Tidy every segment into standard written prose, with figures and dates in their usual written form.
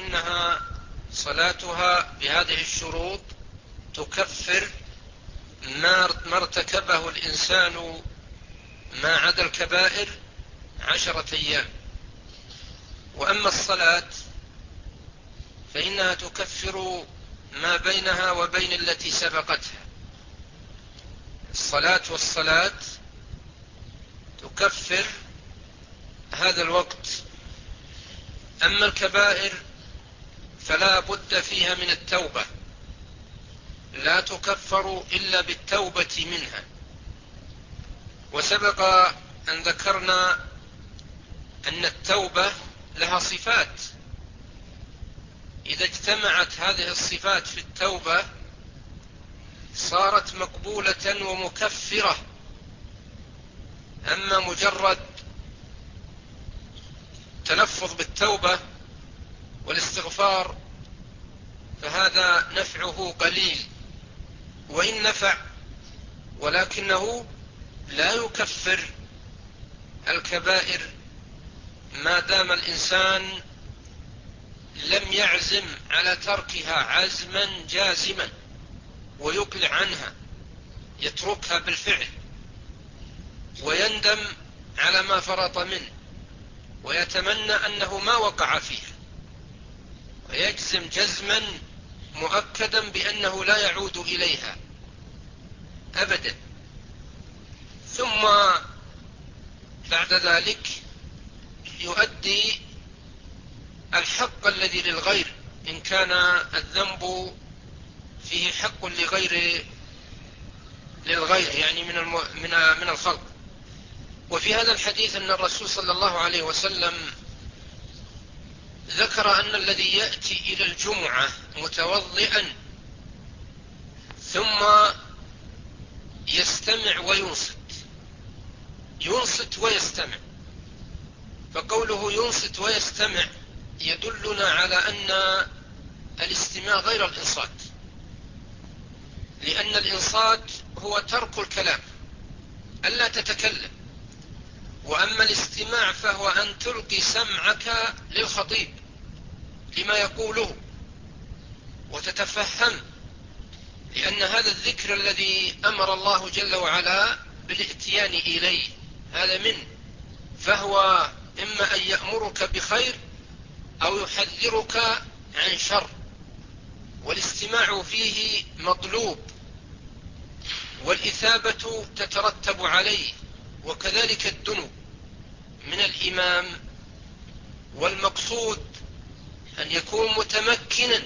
فإنها صلاتها بهذه الشروط تكفر ما ارتكبه الإنسان ما عدا الكبائر 10 أيام. وأما الصلاة فإنها تكفر ما بينها وبين التي سبقتها. والصلاة تكفر هذا الوقت. أما الكبائر فلا بد فيها من التوبة، لا تكفر إلا بالتوبة منها. وسبق أن ذكرنا أن التوبة لها صفات، إذا اجتمعت هذه الصفات في التوبة صارت مقبولة ومكفرة. أما مجرد تلفظ بالتوبة والاستغفار فهذا نفعه قليل، وإن نفع ولكنه لا يكفر الكبائر ما دام الإنسان لم يعزم على تركها عزما جازما ويقلع عنها، يتركها بالفعل ويندم على ما فرط منه ويتمنى أنه ما وقع فيها، ويجزم جزما مؤكدا بأنه لا يعود إليها أبدا. ثم بعد ذلك يؤدي الحق الذي للغير إن كان الذنب فيه حق للغير يعني من الخلق. وفي هذا الحديث أن الرسول صلى الله عليه وسلم ذكر أن الذي يأتي إلى الجمعة متوضئا ثم يستمع ينصت ويستمع، فقوله ينصت ويستمع يدلنا على أن الاستماع غير الإنصات، لأن الإنصات هو ترك الكلام، ألا تتكلم. وأما الاستماع فهو أن تلقي سمعك للخطيب لما يقوله وتتفهم، لأن هذا الذكر الذي أمر الله جل وعلا بالاتيان إليه هذا منه، فهو إما أن يأمرك بخير أو يحذرك عن شر، والاستماع فيه مطلوب والإثابة تترتب عليه، وكذلك الدنو من الإمام. والمقصود أن يكون متمكنا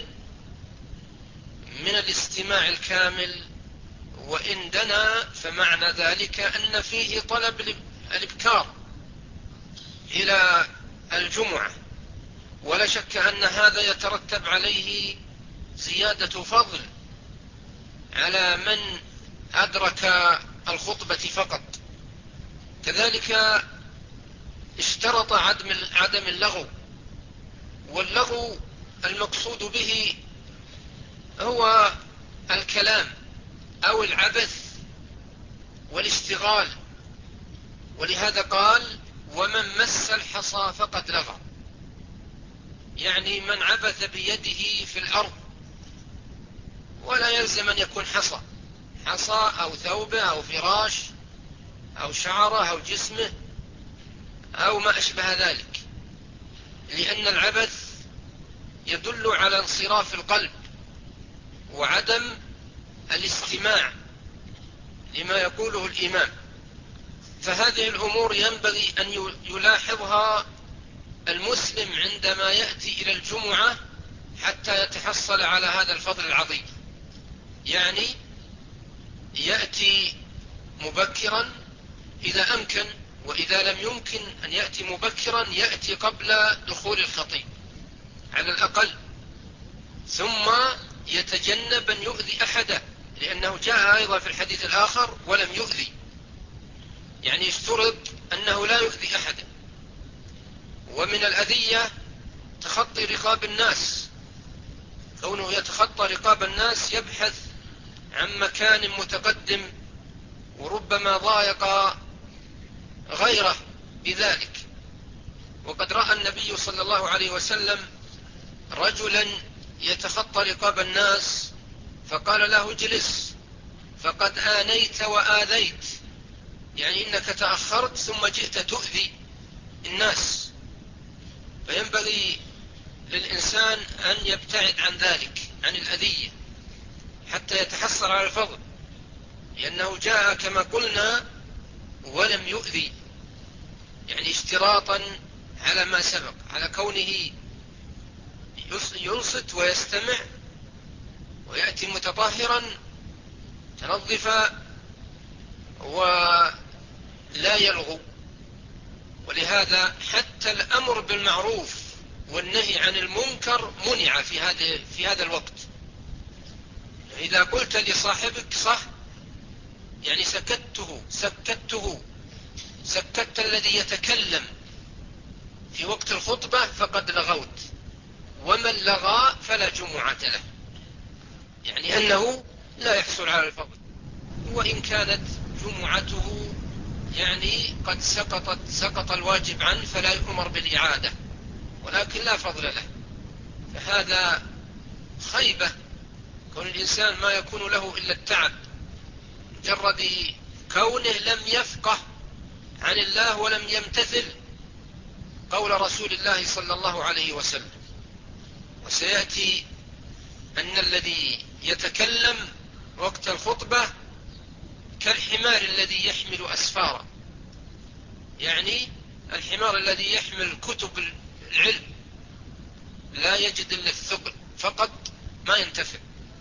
من الاستماع الكامل، وإن دنا فمعنى ذلك أن فيه طلب الإبكار إلى الجمعة، ولا شك أن هذا يترتب عليه زيادة فضل على من أدرك الخطبة فقط. كذلك اشترط عدم اللغو، واللغو المقصود به هو الكلام أو العبث والاشتغال، ولهذا قال ومن مس الحصى فقد لغى، يعني من عبث بيده في الأرض، ولا يلزم أن يكون حصى أو ثوبه أو فراش أو شعره أو جسمه أو ما أشبه ذلك، لأن العبث يدل على انصراف القلب وعدم الاستماع لما يقوله الإمام. فهذه الأمور ينبغي أن يلاحظها المسلم عندما يأتي إلى الجمعة حتى يتحصل على هذا الفضل العظيم. يعني يأتي مبكرا إذا أمكن، وإذا لم يمكن أن يأتي مبكرا يأتي قبل دخول الخطيب على الأقل، ثم يتجنب أن يؤذي أحدا، لأنه جاء أيضا في الحديث الآخر ولم يؤذي، يعني يشترط أنه لا يؤذي أحدا. ومن الأذية تخطي رقاب الناس، كونه يتخطى رقاب الناس يبحث عن مكان متقدم، وربما ضايق غيره بذلك. وقد رأى النبي صلى الله عليه وسلم رجلا يتخطى رقاب الناس فقال له اجلس فقد آنيت وآذيت، يعني إنك تأخرت ثم جئت تؤذي الناس. فينبغي للإنسان أن يبتعد عن ذلك، عن الأذية، حتى يتحصل على الفضل، لأنه جاء كما قلنا ولم يؤذي، يعني اشتراطا على ما سبق، على كونه ينصت ويستمع ويأتي متطهرا تنظفا ولا يلغو. ولهذا حتى الأمر بالمعروف والنهي عن المنكر منع في هذا الوقت. إذا قلت لصاحبك صح، يعني سكت الذي يتكلم في وقت الخطبة فقد لغوت، ومن لغى فلا جمعة له، يعني أنه لا يحصل على الفضل، وإن كانت جمعته يعني قد سقط الواجب عنه فلا يؤمر بالإعادة، ولكن لا فضل له. فهذا خيبة، كون الإنسان ما يكون له إلا التعب، مجرد كونه لم يفقه عن الله ولم يمتثل قول رسول الله صلى الله عليه وسلم. وسيأتي أن الذي يتكلم وقت الخطبة كالحمار الذي يحمل أسفارا، يعني الحمار الذي يحمل كتب العلم لا يجد إلا الثقل فقط ما ينتفع،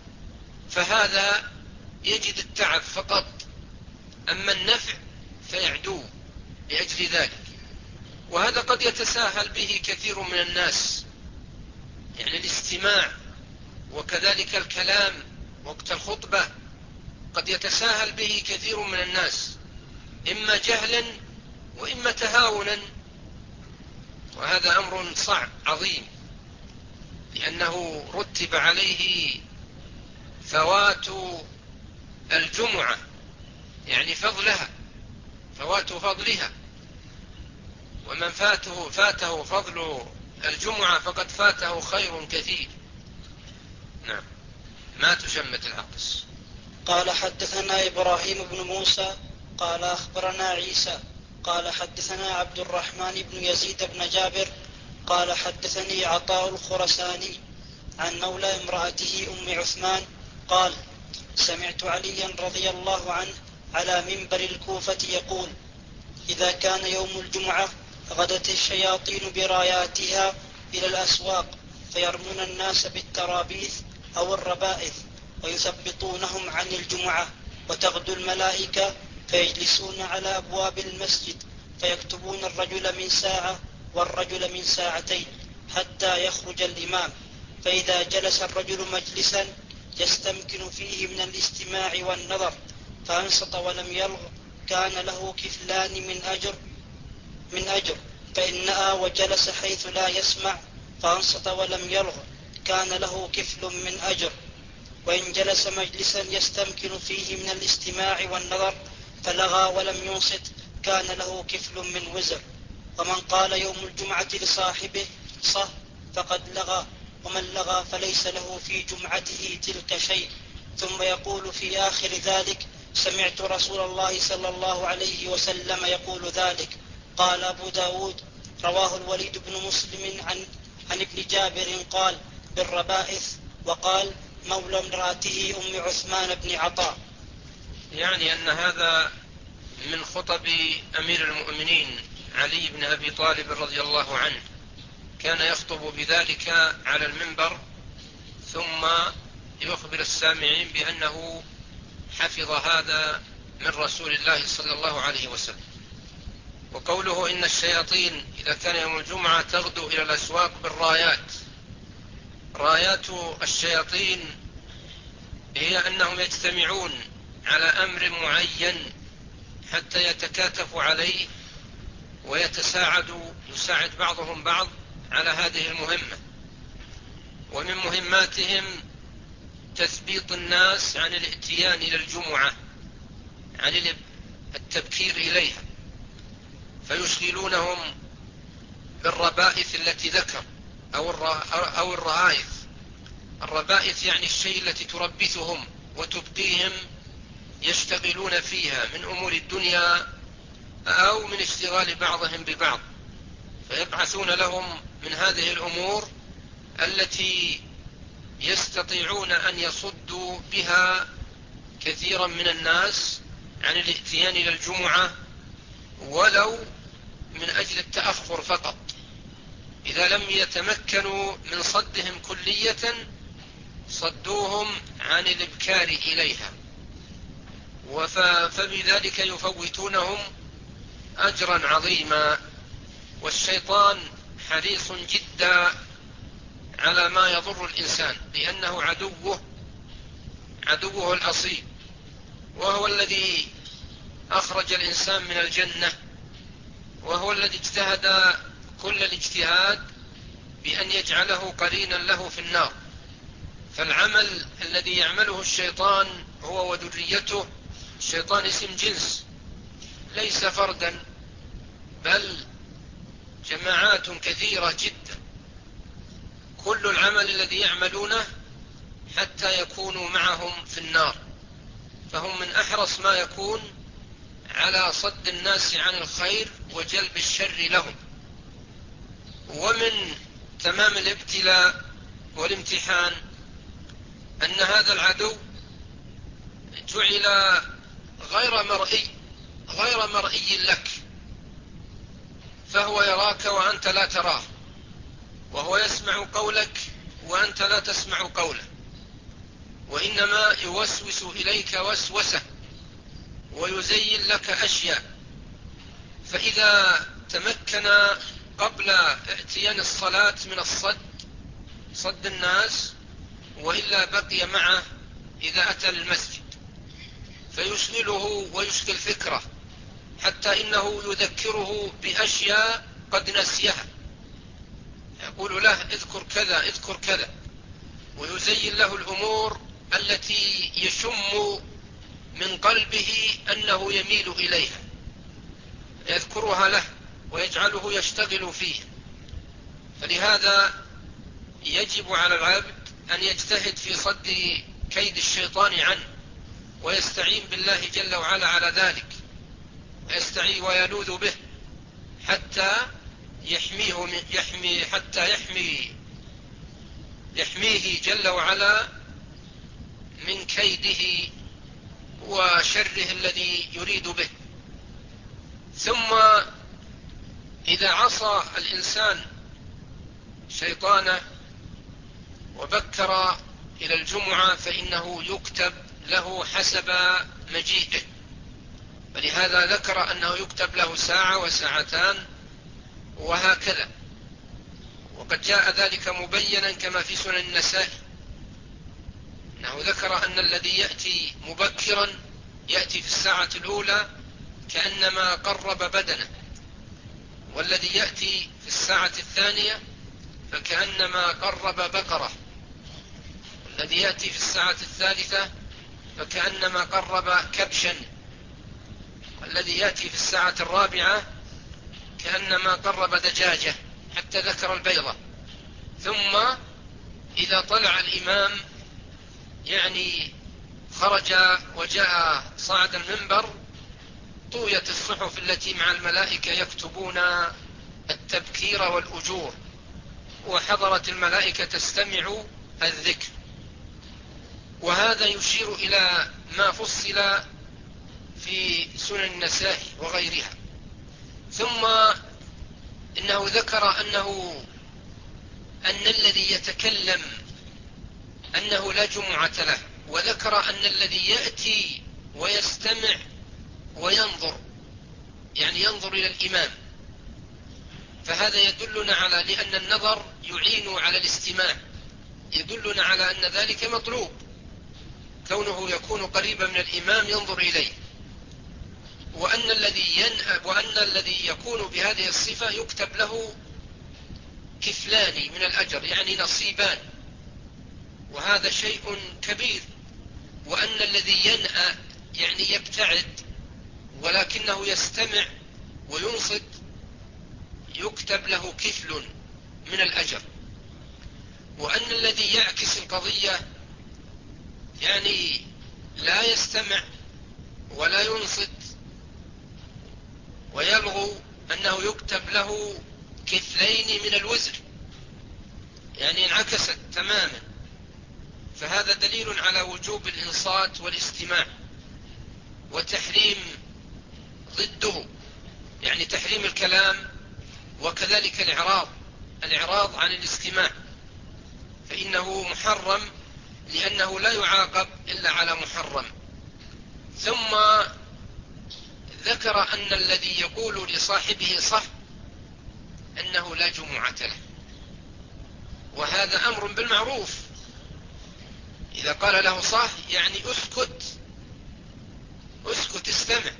فهذا يجد التعب فقط، أما النفع فيعدو لأجل ذلك. وهذا قد يتساهل به كثير من الناس، يعني الاستماع وكذلك الكلام وقت الخطبة قد يتساهل به كثير من الناس، إما جهلا وإما تهاونا، وهذا أمر صعب عظيم، لأنه رتب عليه فوات الجمعة، يعني فوات فضلها، ومن فاته فضل الجمعة فقد فاته خير كثير. نعم. ما تشمت العطس. قال حدثنا إبراهيم بن موسى قال أخبرنا عيسى قال حدثنا عبد الرحمن بن يزيد بن جابر قال حدثني عطاء الخرساني عن مولى امرأته أم عثمان قال سمعت عليا رضي الله عنه على منبر الكوفة يقول إذا كان يوم الجمعة غدت الشياطين براياتها إلى الأسواق فيرمون الناس بالترابيث أو الربائث ويثبطونهم عن الجمعة، وتغدو الملائكة فيجلسون على أبواب المسجد فيكتبون الرجل من ساعة والرجل من ساعتين حتى يخرج الإمام، فإذا جلس الرجل مجلسا يستمكن فيه من الاستماع والنظر فأنصت ولم يلغ كان له كفلان من أجر، فإن نأى وجلس حيث لا يسمع فأنصت ولم يلغ كان له كفل من أجر، وإن جلس مجلسا يستمكن فيه من الاستماع والنظر فلغى ولم ينصت كان له كفل من وزر. ومن قال يوم الجمعة لصاحبه صح فقد لغى، ومن لغى فليس له في جمعته تلك شيء، ثم يقول في آخر ذلك سمعت رسول الله صلى الله عليه وسلم يقول ذلك. قال أبو داود رواه الوليد بن مسلم عن ابن جابر قال بالربائث، وقال مولى امرأته أم عثمان بن عطاء. يعني أن هذا من خطب أمير المؤمنين علي بن أبي طالب رضي الله عنه، كان يخطب بذلك على المنبر ثم يخبر السامعين بأنه حفظ هذا من رسول الله صلى الله عليه وسلم. وقوله إن الشياطين إذا كان يوم الجمعة تغدو إلى الأسواق بالرايات، رايات الشياطين هي أنهم يجتمعون على أمر معين حتى يتكاتفوا عليه يساعد بعضهم بعض على هذه المهمة. ومن مهماتهم تثبيط الناس عن الاتيان إلى الجمعة، عن التبكير إليها، فيشغلونهم بالربائث التي ذكر أو الرآيث. الربائث يعني الشيء التي تربثهم وتبقيهم يشتغلون فيها من أمور الدنيا أو من اشتغال بعضهم ببعض، فيبعثون لهم من هذه الأمور التي يستطيعون أن يصدوا بها كثيرا من الناس عن الاتيان إلى الجمعة ولو من أجل التأخر فقط. إذا لم يتمكنوا من صدهم كلية صدوهم عن الإبكار إليها، فبذلك يفوتونهم أجرا عظيما. والشيطان حريص جدا على ما يضر الإنسان، لأنه عدوه الأصيل، وهو الذي أخرج الإنسان من الجنة، وهو الذي اجتهد كل الاجتهاد بأن يجعله قرينا له في النار. فالعمل الذي يعمله الشيطان هو وذريته، الشيطان اسم جنس ليس فردا بل جماعات كثيرة جدا، كل العمل الذي يعملونه حتى يكونوا معهم في النار، فهم من أحرص ما يكون على صد الناس عن الخير وجلب الشر لهم. ومن تمام الابتلاء والامتحان أن هذا العدو جعل غير مرئي لك، فهو يراك وأنت لا تراه، وهو يسمع قولك وأنت لا تسمع قوله، وإنما يوسوس إليك وسوسة ويزين لك أشياء. فإذا تمكن قبل اتيان الصلاة من صد الناس، وإلا بقي معه إذا أتى المسجد فيشغله ويشغل فكره، حتى إنه يذكره بأشياء قد نسيها، يقول له اذكر كذا اذكر كذا، ويزين له الأمور التي يشم من قلبه أنه يميل إليها، يذكرها له ويجعله يشتغل فيه. فلهذا يجب على العبد أن يجتهد في صد كيد الشيطان عنه، ويستعين بالله جل وعلا على ذلك، ويستعين ويلوذ به حتى يحميه جل وعلا من كيده وشره الذي يريد به. ثم إذا عصى الإنسان شيطانه وبكر إلى الجمعة فإنه يكتب له حسب مجيئه، فلهذا ذكر أنه يكتب له ساعة وساعتان وهكذا. وقد جاء ذلك مبينا كما في سنن النسائي، أنه ذكر أن الذي يأتي مبكرا يأتي في الساعة الأولى كأنما قرب بدنه، والذي يأتي في الساعة الثانية فكأنما قرب بقرة، والذي يأتي في الساعة الثالثة فكأنما قرب كبشا، والذي يأتي في الساعة الرابعة كأنما قرب دجاجة، حتى ذكر البيضة. ثم إذا طلع الإمام يعني خرج وجاء صعد المنبر، طويت الصحف التي مع الملائكة يكتبون التبكير والأجور، وحضرت الملائكة تستمع الذكر. وهذا يشير إلى ما فصل في سنن النسائي وغيرها. ثم إنه ذكر أن الذي يتكلم أنه لا جمعة له، وذكر أن الذي يأتي ويستمع وينظر يعني ينظر إلى الإمام، فهذا يدلنا على، لأن النظر يعين على الاستماع، يدلنا على أن ذلك مطلوب، كونه يكون قريبا من الإمام ينظر إليه، وأن الذي يكون بهذه الصفة يكتب له كفلان من الأجر، يعني نصيبان، وهذا شيء كبير. وأن الذي ينأى يعني يبتعد ولكنه يستمع وينصت يكتب له كفل من الأجر. وأن الذي يعكس القضية يعني لا يستمع ولا ينصت ويلغو أنه يكتب له كفلين من الوزر، يعني انعكست تماما. فهذا دليل على وجوب الإنصات والاستماع، وتحريم ضده، يعني تحريم الكلام، وكذلك الإعراض عن الاستماع، فإنه محرم لأنه لا يعاقب إلا على محرم. ثم ذكر أن الذي يقول لصاحبه صح أنه لا جمعة له، وهذا أمر بالمعروف. إذا قال له صح يعني اسكت استمع،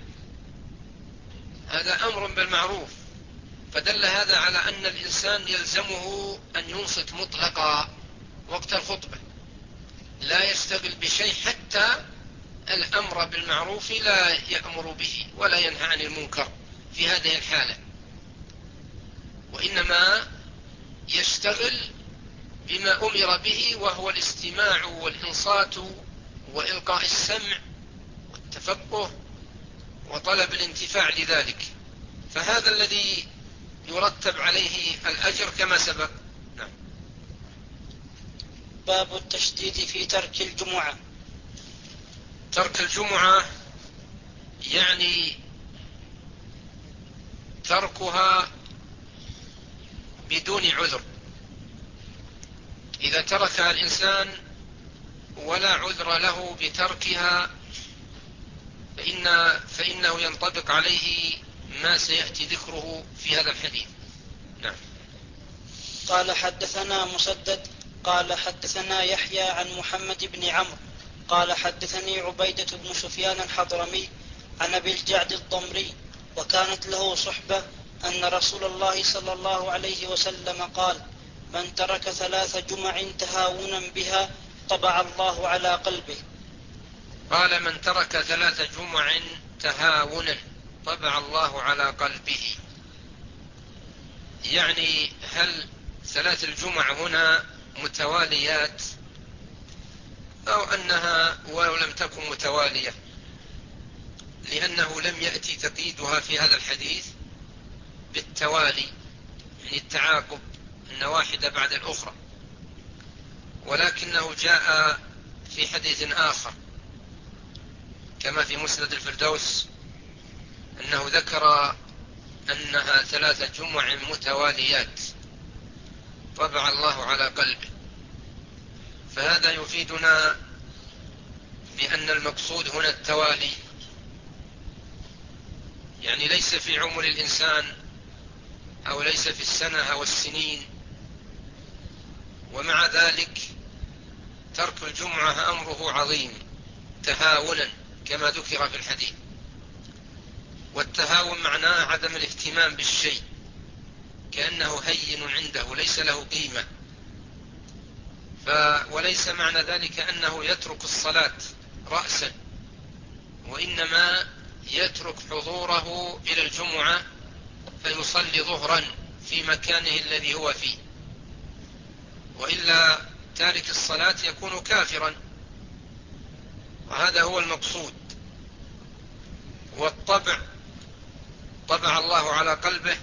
هذا أمر بالمعروف. فدل هذا على أن الإنسان يلزمه أن ينصت مطلقا وقت الخطبة، لا يشتغل بشيء، حتى الأمر بالمعروف لا يأمر به ولا ينهى عن المنكر في هذه الحالة، وإنما يشتغل بما أمر به، وهو الاستماع والإنصات وإلقاء السمع والتفقه وطلب الانتفاع لذلك، فهذا الذي يرتب عليه الأجر كما سبق. نعم. باب التشديد في ترك الجمعة. ترك الجمعة يعني تركها بدون عذر. إذا تركها الإنسان ولا عذر له بتركها فإنه ينطبق عليه ما سيأتي ذكره في هذا الحديث. نعم. قال حدثنا مسدد قال حدثنا يحيى عن محمد بن عمرو قال حدثني عبيدة بن سفيان الحضرمي عن أبي الجعد الضمري وكانت له صحبة أن رسول الله صلى الله عليه وسلم قال: من ترك 3 جمع تهاونا بها طبع الله على قلبه. قال: من ترك 3 جمع تهاونا طبع الله على قلبه. يعني هل 3 الجمع هنا متواليات أو أنها ولو لم تكن متوالية، لأنه لم يأتي تقييدها في هذا الحديث بالتوالي، يعني التعاقب أن واحدة بعد الأخرى، ولكنه جاء في حديث آخر كما في مسند الفردوس أنه ذكر أنها 3 جمع متواليات طبع الله على قلبه. فهذا يفيدنا بأن المقصود هنا التوالي، يعني ليس في عمر الإنسان أو ليس في السنة أو السنين. ومع ذلك ترك الجمعة أمره عظيم تهاونا كما ذكر في الحديث، والتهاون معناه عدم الاهتمام بالشيء، كأنه هين عنده ليس له قيمة. وليس معنى ذلك أنه يترك الصلاة رأسا، وإنما يترك حضوره إلى الجمعة فيصلي ظهرا في مكانه الذي هو فيه، وإلا تارك الصلاة يكون كافرا، وهذا هو المقصود. والطبع طبع الله على قلبه،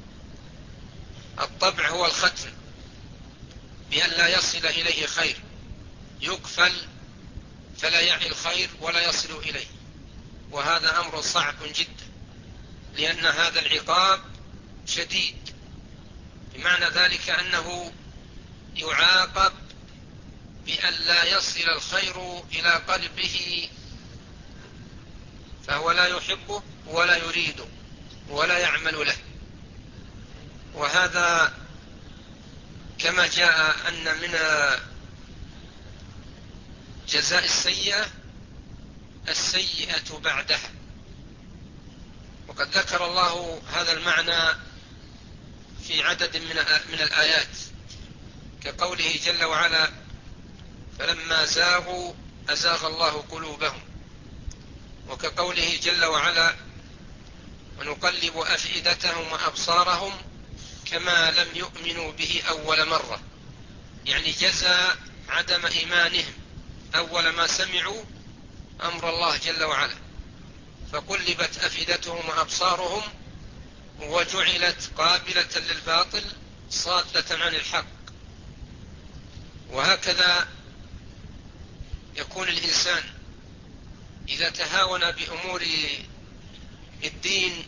الطبع هو الختم بأن لا يصل إليه خير، يقفل فلا يعي الخير ولا يصل إليه، وهذا أمر صعب جدا، لأن هذا العقاب شديد، بمعنى ذلك أنه يعاقب بأن لا يصل الخير إلى قلبه، فهو لا يحبه ولا يريده ولا يعمل له. وهذا كما جاء أن من جزاء السيئة بعدها، وقد ذكر الله هذا المعنى في عدد من الآيات، كقوله جل وعلا: فلما زاغوا أزاغ الله قلوبهم، وكقوله جل وعلا: ونقلب أفئدتهم وأبصارهم كما لم يؤمنوا به أول مرة. يعني جزى عدم إيمانهم أول ما سمعوا أمر الله جل وعلا، فقلبت أفئدتهم وأبصارهم وجعلت قابلة للباطل صادة عن الحق. وهكذا يكون الإنسان إذا تهاون بأمور الدين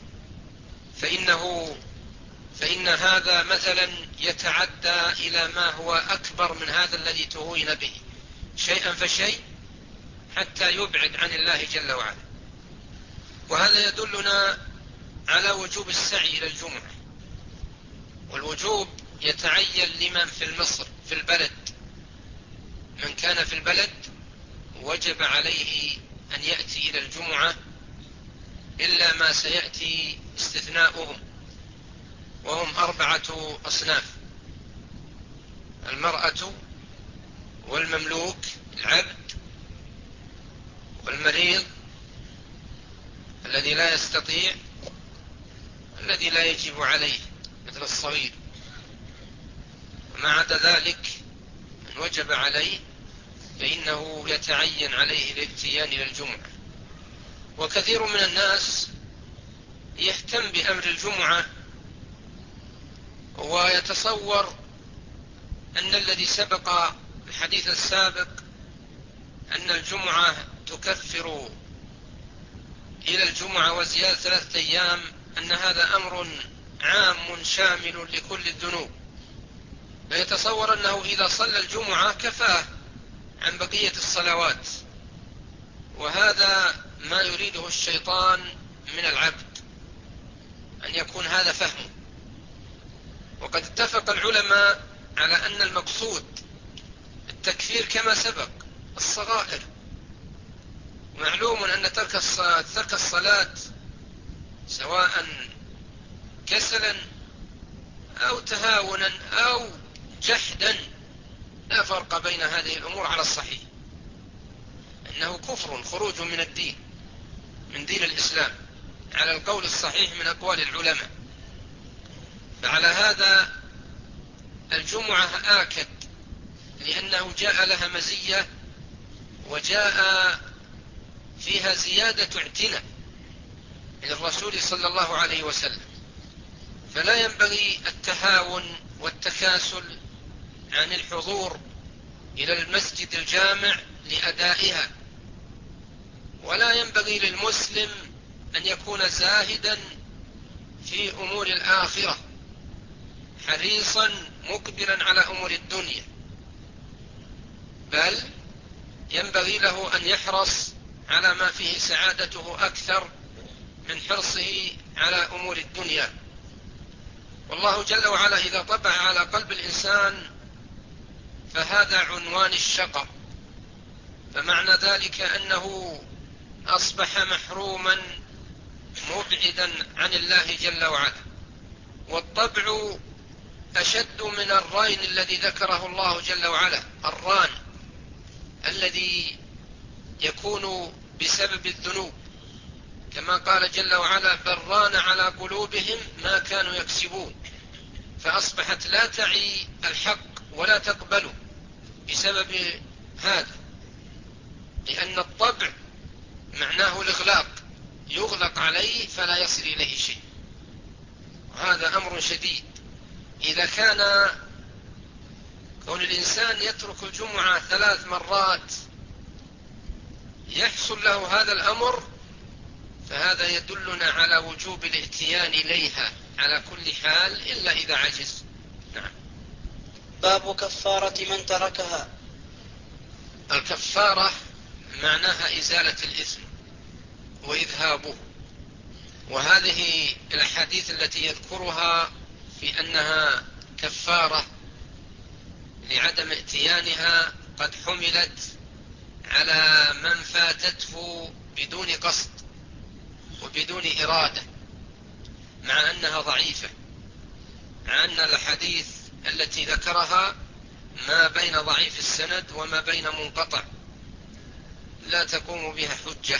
فإن هذا مثلا يتعدى إلى ما هو أكبر من هذا الذي تهون به شيئا فشيء حتى يبعد عن الله جل وعلا. وهذا يدلنا على وجوب السعي إلى الجمعة، والوجوب يتعين لمن في البلد. من كان في البلد وجب عليه أن يأتي إلى الجمعة، إلا ما سيأتي استثناؤهم، وهم 4 أصناف: المرأة والمملوك العبد، والمريض الذي لا يستطيع، الذي لا يجب عليه مثل الصغير. وما عدا ذلك من وجب عليه فإنه يتعين عليه الاتيان إلى الجمعة. وكثير من الناس يهتم بأمر الجمعة ويتصور أن الذي سبق الحديث السابق أن الجمعة تكفر إلى الجمعة وزيادة 3 أيام، أن هذا أمر عام شامل لكل الذنوب، فيتصور أنه إذا صلى الجمعة كفاه عن بقية الصلوات. وهذا ما يريده الشيطان من العبد، أن يكون هذا فهمه. وقد اتفق العلماء على أن المقصود التكفير كما سبق الصغائر. معلوم أن ترك الصلاة سواء كسلا أو تهاونا أو جحدا لا فرق بين هذه الأمور على الصحيح، إنه كفر، خروج من الدين، من دين الإسلام على القول الصحيح من أقوال العلماء. فعلى هذا الجمعة آكد، لأنه جاء لها مزية وجاء فيها زيادة اعتناء للرسول صلى الله عليه وسلم، فلا ينبغي التهاون والتكاسل عن الحضور إلى المسجد الجامع لأدائها. ولا ينبغي للمسلم أن يكون زاهدا في أمور الآخرة حريصا مقبلا على أمور الدنيا، بل ينبغي له أن يحرص على ما فيه سعادته أكثر من حرصه على أمور الدنيا. والله جل وعلا إذا طبع على قلب الإنسان فهذا عنوان الشقاء، فمعنى ذلك أنه أصبح محروما مبعدا عن الله جل وعلا. والطبع أشد من الرين الذي ذكره الله جل وعلا، الران الذي يكون بسبب الذنوب، كما قال جل وعلا: بل ران على قلوبهم ما كانوا يكسبون. فأصبحت لا تعي الحق ولا تقبله بسبب هذا، لأن الطبع معناه الإغلاق، يغلق عليه فلا يصل إليه شيء. وهذا أمر شديد. إذا كان كون الإنسان يترك الجمعة 3 مرات يحصل له هذا الأمر، فهذا يدلنا على وجوب الاتيان إليها على كل حال إلا إذا عجز. نعم. باب كفارة من تركها. الكفارة معناها إزالة الإثم وإذهابه، وهذه الأحاديث التي يذكرها في أنها كفارة لعدم اتيانها قد حملت على من فاتته بدون قصد وبدون إرادة، مع أنها ضعيفة، مع أن الحديث التي ذكرها ما بين ضعيف السند وما بين منقطع، لا تقوم بها حجة.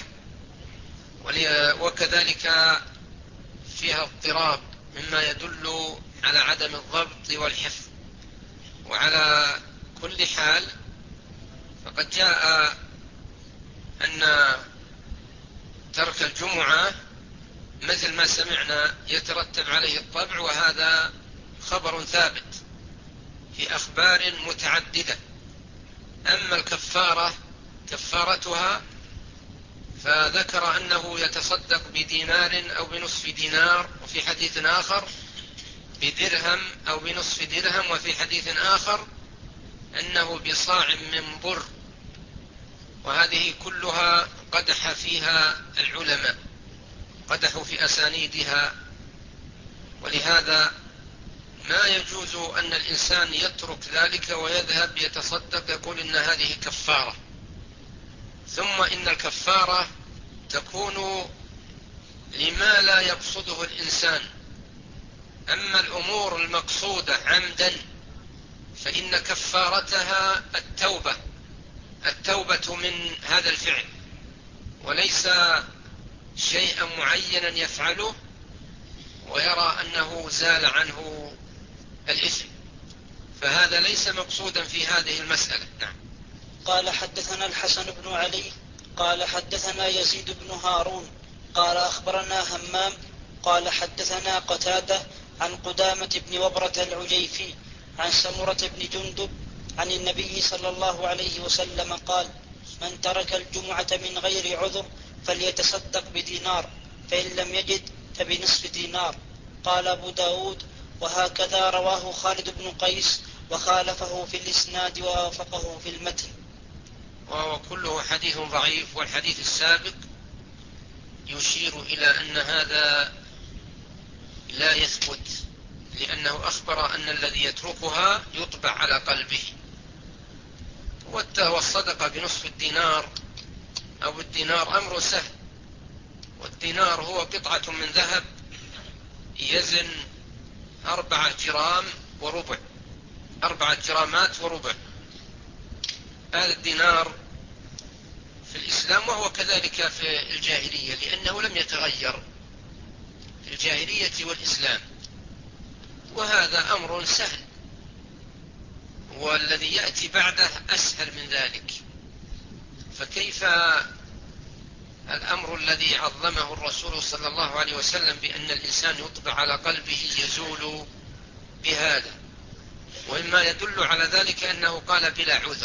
وكذلك فيها اضطراب مما يدل على عدم الضبط والحفظ وعلى كل حال فقد جاء أن ترك الجمعة مثل ما سمعنا يترتب عليه الطبع، وهذا خبر ثابت في أخبار متعددة. أما الكفارة كفارتها فذكر أنه يتصدق بدينار أو بنصف دينار، وفي حديث آخر بدرهم أو بنصف درهم، وفي حديث آخر أنه بصاع من بر. وهذه كلها قدح فيها العلماء، قدحوا في أسانيدها، ولهذا ما يجوز أن الإنسان يترك ذلك ويذهب يتصدق يقول إن هذه كفارة. ثم إن الكفارة تكون لما لا يقصده الإنسان. أما الأمور المقصودة عمدا فإن كفارتها التوبة من هذا الفعل، وليس شيئا معينا يفعله ويرى أنه زال عنه الإثم، فهذا ليس مقصودا في هذه المسألة. نعم. قال حدثنا الحسن بن علي قال حدثنا يزيد بن هارون قال أخبرنا همام قال حدثنا قتادة عن قدامة بن وبرة العجيفي عن سمرة بن جندب عن النبي صلى الله عليه وسلم قال: من ترك الجمعة من غير عذر فليتصدق بدينار، فإن لم يجد فبنصف دينار. قال أبو داود: وهكذا رواه خالد بن قيس، وخالفه في الإسناد ووافقه في المتن. وهو كله حديث ضعيف، والحديث السابق يشير إلى أن هذا لا يثبت، لأنه أخبر أن الذي يتركها يطبع على قلبه. والصدقة بنصف الدينار أو الدينار أمر سهل، والدينار هو قطعة من ذهب يزن 4 جرام وربع، 4 جرامات وربع. هذا الدينار في الإسلام، وهو كذلك في الجاهلية، لأنه لم يتغير في الجاهلية والإسلام، وهذا أمر سهل، والذي يأتي بعده أسهل من ذلك. فكيف الأمر الذي عظمه الرسول صلى الله عليه وسلم بأن الإنسان يطبع على قلبه يزول بهذا؟ وإما يدل على ذلك أنه قال بلا عذر،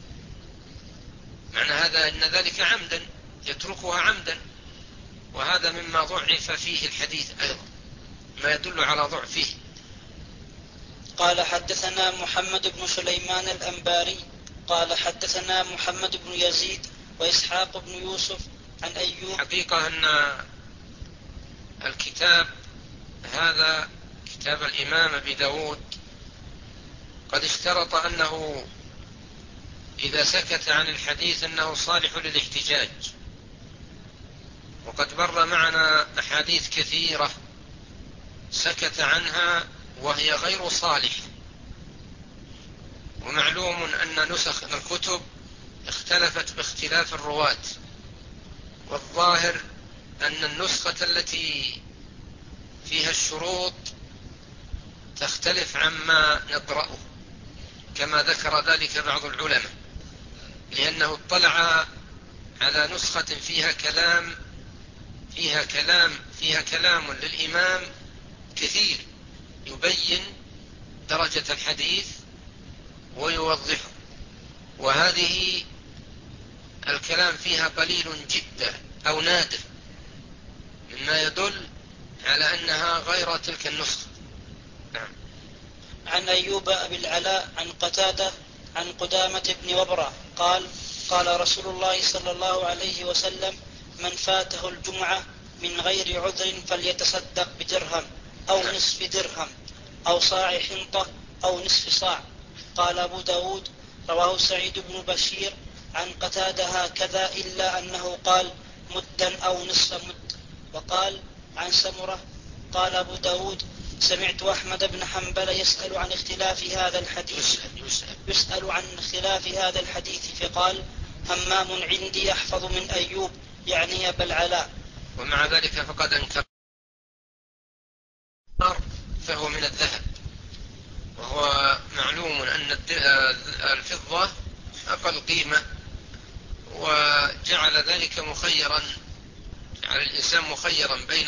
معنى هذا أن ذلك عمدا، يتركها عمدا، وهذا مما ضعف فيه الحديث أيضا، ما يدل على ضعفه. قال حدثنا محمد بن سليمان الأنباري قال حدثنا محمد بن يزيد وإسحاق بن يوسف عن أيوب. حقيقة أن الكتاب هذا كتاب الإمام أبي داود قد اشترط أنه إذا سكت عن الحديث أنه صالح للاحتجاج، وقد مر معنا أحاديث كثيرة سكت عنها وهي غير صالحة. ومعلوم أن نسخ الكتب اختلفت باختلاف الرواة، والظاهر أن النسخة التي فيها الشروط تختلف عما نقرأه، كما ذكر ذلك بعض العلماء، لأنه اطلع على نسخة فيها كلام للإمام كثير يبين درجة الحديث ويوضحه، وهذه الكلام فيها قليل جدا أو نادر، مما يدل على أنها غير تلك النسخة. نعم. عن أيوب أبي العلاء عن قتادة عن قدامة بن وبرة قال: قال رسول الله صلى الله عليه وسلم: من فاته الجمعة من غير عذر فليتصدق بدرهم أو نصف درهم أو صاع حنطة أو نصف صاع. قال أبو داود: رواه سعيد بن بشير عن قتادة هكذا، إلا أنه قال مدا أو نصف مد. وقال عن سمرة. قال أبو داود: سمعت أحمد بن حنبل يسأل عن اختلاف هذا الحديث فقال: همام عندي أحفظ من أيوب، يعني أبا العلاء. ومع ذلك فقد أنكر، فهو من الذهب، وهو معلوم أن الفضة أقل قيمة، وجعل ذلك مخيرا، جعل الإنسان مخيرا بين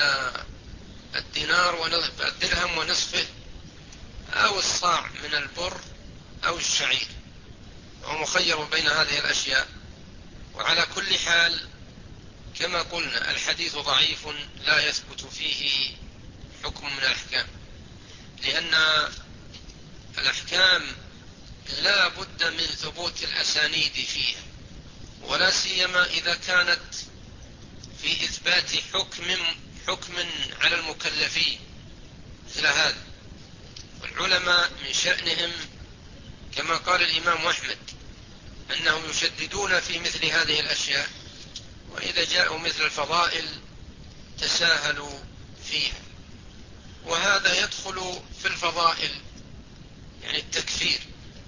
الدرهم ونصفه أو الصاع من البر أو الشعير، هو مخير بين هذه الأشياء. وعلى كل حال كما قلنا الحديث ضعيف لا يثبت فيه حكم من الأحكام، لأن الأحكام لا بد من ثبوت الأسانيد فيها، ولا سيما إذا كانت في إثبات حكم على المكلفين مثل هذا. والعلماء من شأنهم كما قال الإمام أحمد أنهم يشددون في مثل هذه الأشياء، وإذا جاءوا مثل الفضائل تساهلوا فيها. وهذا يدخل في الفضائل يعني التكفير،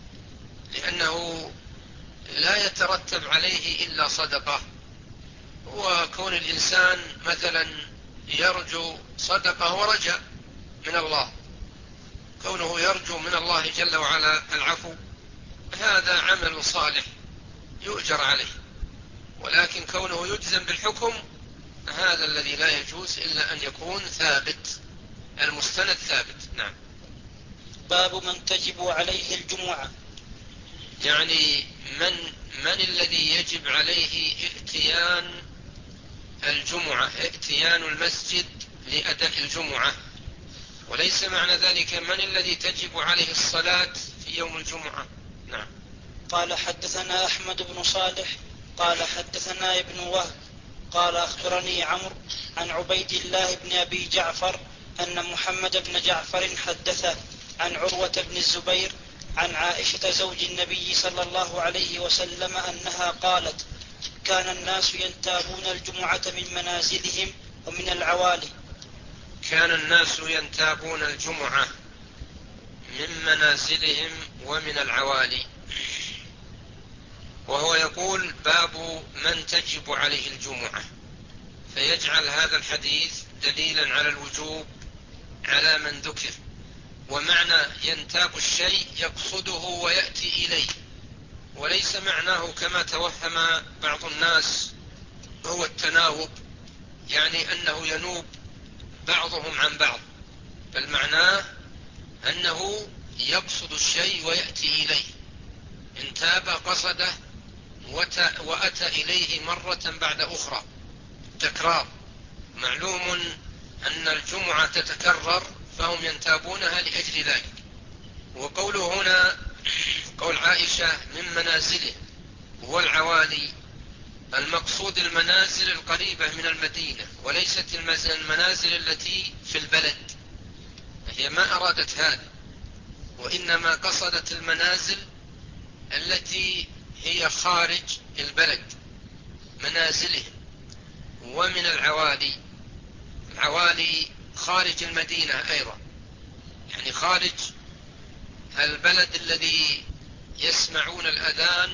لأنه لا يترتب عليه إلا صدقة. وكون الإنسان مثلا يرجو صدقة ورجاء من الله، كونه يرجو من الله جل وعلا العفو، هذا عمل صالح يؤجر عليه. ولكن كونه يجزم بالحكم هذا الذي لا يجوز إلا أن يكون ثابت، المستند ثابت. نعم. باب من تجب عليه الجمعة. يعني من الذي يجب عليه ائتيان الجمعة، ائتيان المسجد لأداء الجمعة، وليس معنى ذلك من الذي تجب عليه الصلاة في يوم الجمعة. نعم. قال حدثنا أحمد بن صالح قال حدثنا ابن وهب قال أخبرني عمرو عن عبيد الله بن أبي جعفر أن محمد بن جعفر حدثه عن عروة بن الزبير عن عائشة زوج النبي صلى الله عليه وسلم أنها قالت: كان الناس ينتابون الجمعة من منازلهم ومن العوالي. كان الناس ينتابون الجمعة من منازلهم ومن العوالي. وهو يقول: باب من تجب عليه الجمعة، فيجعل هذا الحديث دليلا على الوجوب على من ذكر. ومعنى ينتاب الشيء يقصده ويأتي إليه، وليس معناه كما توهم بعض الناس هو التناوب، يعني أنه ينوب بعضهم عن بعض، بل معناه أنه يقصد الشيء ويأتي إليه. انتاب قصده وأتى إليه مرة بعد أخرى، تكرار. معلوم أن الجمعة تتكرر فهم ينتابونها لأجل ذلك. وقوله هنا قول عائشة من منازله والعوالي، المقصود المنازل القريبة من المدينة، وليست المنازل التي في البلد، هي ما أرادت هذا، وإنما قصدت المنازل التي هي خارج البلد منازلهم. ومن العوالي، العوالي خارج المدينة أيضا، يعني خارج البلد الذي يسمعون الأذان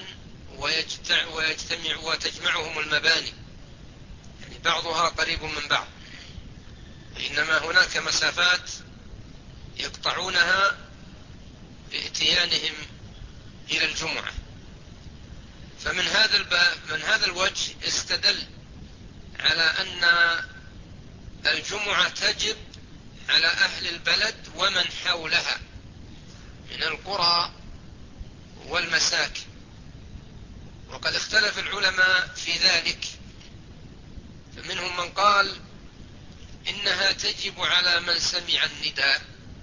وتجمعهم المباني، يعني بعضها قريب من بعض، إنما هناك مسافات يقطعونها بإتيانهم إلى الجمعة. فمن هذا الوجه استدل على أن الجمعة تجب على أهل البلد ومن حولها من القرى والمساكن. وقد اختلف العلماء في ذلك، فمنهم من قال إنها تجب على من سمع النداء،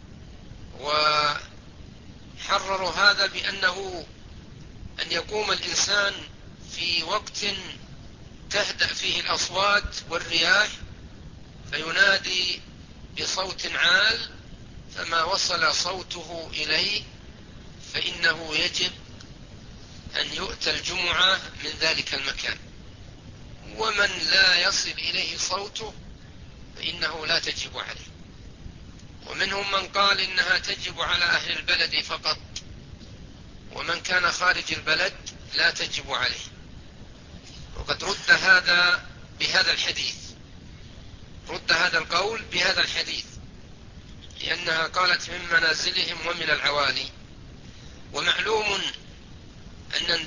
وحرروا هذا بأنه أن يقوم الإنسان في وقت تهدأ فيه الأصوات والرياح فينادي بصوت عال، فما وصل صوته إليه فإنه يجب أن يؤتى الجمعة من ذلك المكان. ومن لا يصل إليه صوته فإنه لا تجب عليه. ومنهم من قال إنها تجب على أهل البلد فقط، ومن كان خارج البلد لا تجب عليه. وقد رد هذا بهذا الحديث، رد هذا القول بهذا الحديث، لأنها قالت من منازلهم ومن العوالي. ومعلوم أن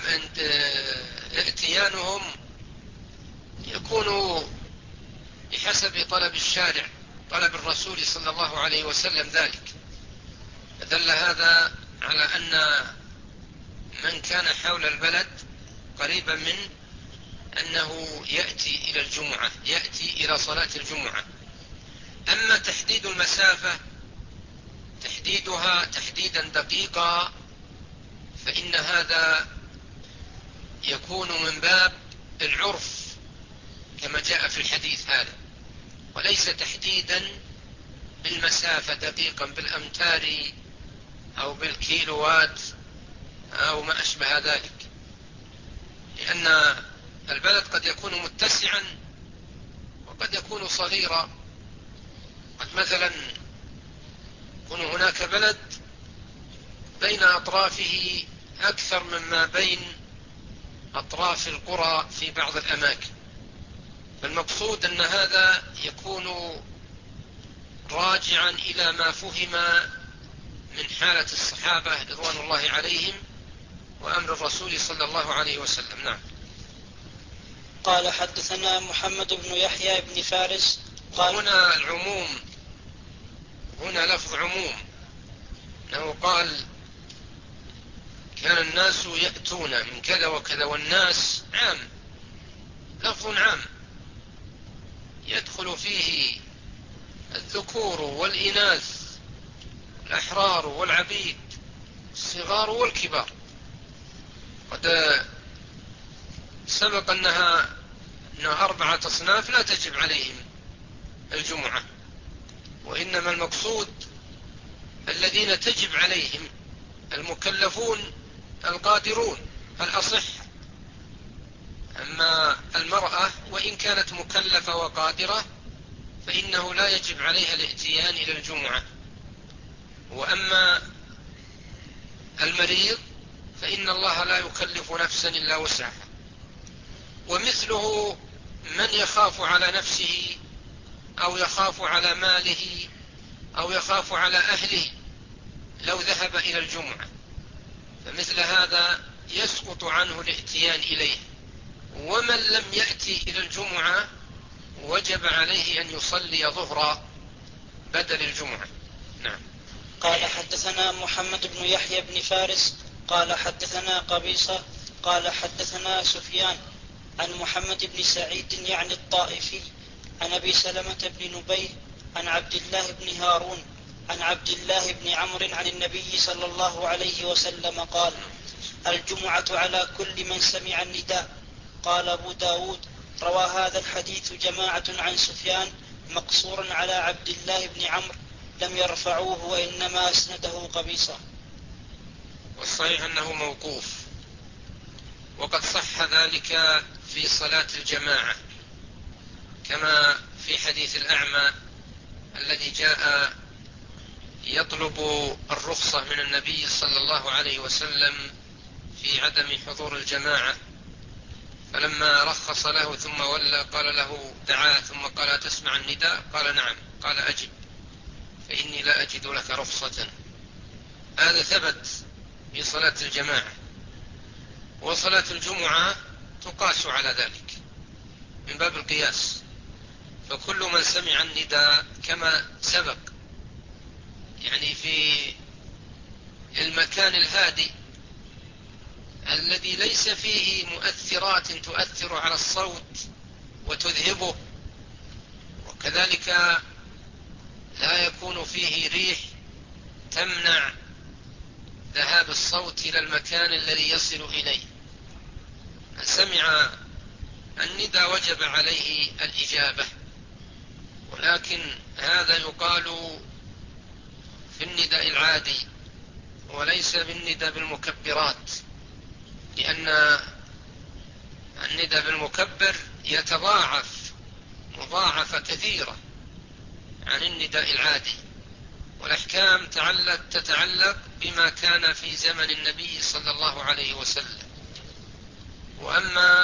ائتيانهم يكون بحسب طلب الشارع، طلب الرسول صلى الله عليه وسلم ذلك، فدل هذا على أن من كان حول البلد قريبا منه أنه يأتي إلى الجمعة، يأتي إلى صلاة الجمعة. أما تحديد المسافة، تحديدها تحديدا دقيقا، فإن هذا يكون من باب العرف كما جاء في الحديث هذا، وليس تحديدا بالمسافة دقيقا بالأمتار أو بالكيلوات أو ما أشبه ذلك، لأن البلد قد يكون متسعا وقد يكون صغيرا. قد مثلا يكون هناك بلد بين أطرافه أكثر مما بين أطراف القرى في بعض الأماكن، فالمقصود أن هذا يكون راجعا إلى ما فهم من حالة الصحابة رضوان الله عليهم وأمر الرسول صلى الله عليه وسلم. نعم. قال حدثنا محمد بن يحيى بن فارس قال هنا العموم، هنا لفظ عموم، أنه قال كان الناس يأتون من كذا وكذا، والناس عام، لفظ عام يدخل فيه الذكور والإناث، الأحرار والعبيد، الصغار والكبار. قد سبق أنها 4 أصناف لا تجب عليهم الجمعة، وإنما المقصود الذين تجب عليهم المكلفون القادرون الأصح. أما المرأة وإن كانت مكلفة وقادرة فإنه لا يجب عليها الاتيان إلى الجمعة، وأما المريض فإن الله لا يكلف نفسا إلا وسعها. ومثله من يخاف على نفسه أو يخاف على ماله أو يخاف على أهله لو ذهب إلى الجمعة، فمثل هذا يسقط عنه الاتيان إليه. ومن لم يأتي إلى الجمعة وجب عليه أن يصلي ظهرا بدل الجمعة. نعم. قال حدثنا محمد بن يحيى بن فارس قال حدثنا قبيصة قال حدثنا سفيان عن محمد بن سعيد يعني الطائفي عن أبي سلمة بن نبيه عن عبد الله بن هارون عن عبد الله بن عمرو عن النبي صلى الله عليه وسلم قال: الجمعة على كل من سمع النداء. قال أبو داود: روى هذا الحديث جماعة عن سفيان مقصورا على عبد الله بن عمرو، لم يرفعوه وإنما أسنده قبيصة. والصحيح أنه موقوف، وقد صح ذلك في صلاة الجماعة كما في حديث الأعمى الذي جاء يطلب الرخصة من النبي صلى الله عليه وسلم في عدم حضور الجماعة، فلما رخص له ثم ولى قال له دعاه ثم قال: تسمع النداء؟ قال: نعم. قال: أجب فإني لا أجد لك رخصة. هذا ثبت في صلاة الجماعة، وصلاة الجمعة تقاس على ذلك من باب القياس، فكل من سمع النداء كما سبق يعني في المكان الهادي الذي ليس فيه مؤثرات تؤثر على الصوت وتذهبه، وكذلك لا يكون فيه ريح تمنع ذهاب الصوت إلى المكان الذي يصل إليه، من سمع النداء وجب عليه الإجابة. ولكن هذا يقال في النداء العادي وليس بالنداء بالمكبرات، لأن النداء بالمكبر يتضاعف مضاعفة كثيرة عن النداء العادي، والأحكام تتعلق بما كان في زمن النبي صلى الله عليه وسلم. وأما